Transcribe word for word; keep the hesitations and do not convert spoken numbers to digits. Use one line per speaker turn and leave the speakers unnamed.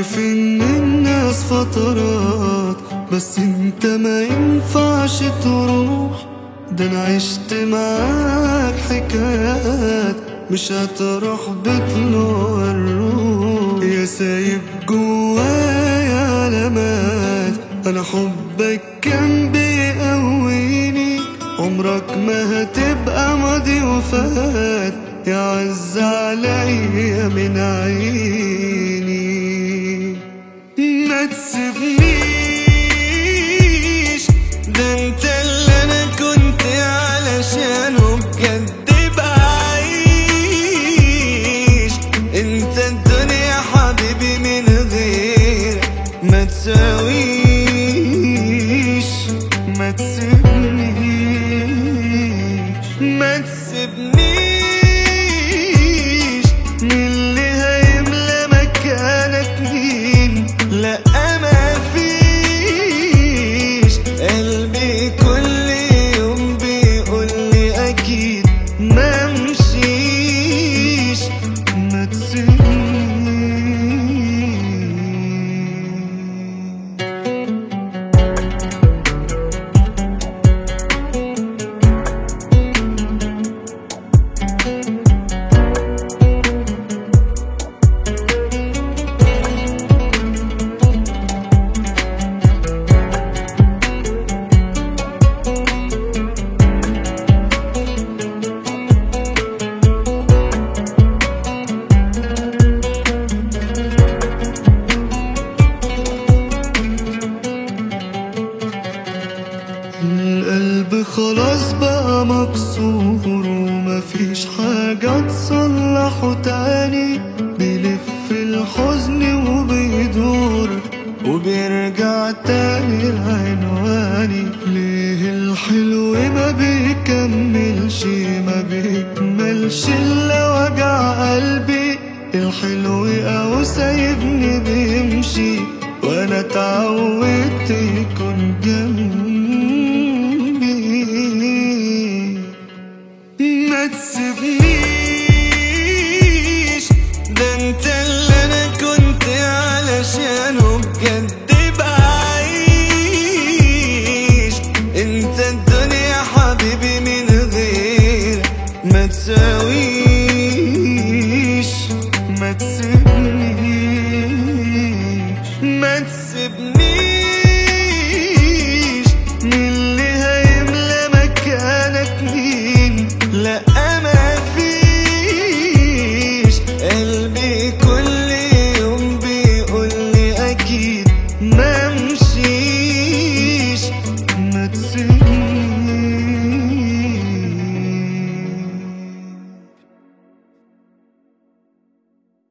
عارف ان الناس فترات، بس انت ما ينفعش تروح. ده انا عشت معاك حكايات مش هتروح بطلوع الروح. يا سايب جوايا علامات، انا حبك كان بيقويني. عمرك ما هتبقى ماضي وفات، يا عز عليا من عيني. ما تسيبنيش، ده انت اللي انا كنت علشانه بجد بعيش. انت الدنيا حبيبي من غير ما تساويش. ما تسيبنيش، ما تسيبنيش، من اللي هيملى مكانك مين؟ لا ما فيش. قلبي كل يوم بيقولي اكيد ما مشيش. ما تسيبنيش. القلب خلاص بقى مكسور ومفيش حاجة تصلحه تاني. بيلف الحزن وبيدور وبيرجع تاني لعنواني. ليه الحلو ما بيكملش ما بيكملش إلا وجع قلبي. الحلو أو سايبني بيمشي، وأنا اتعودت يكون جنبي.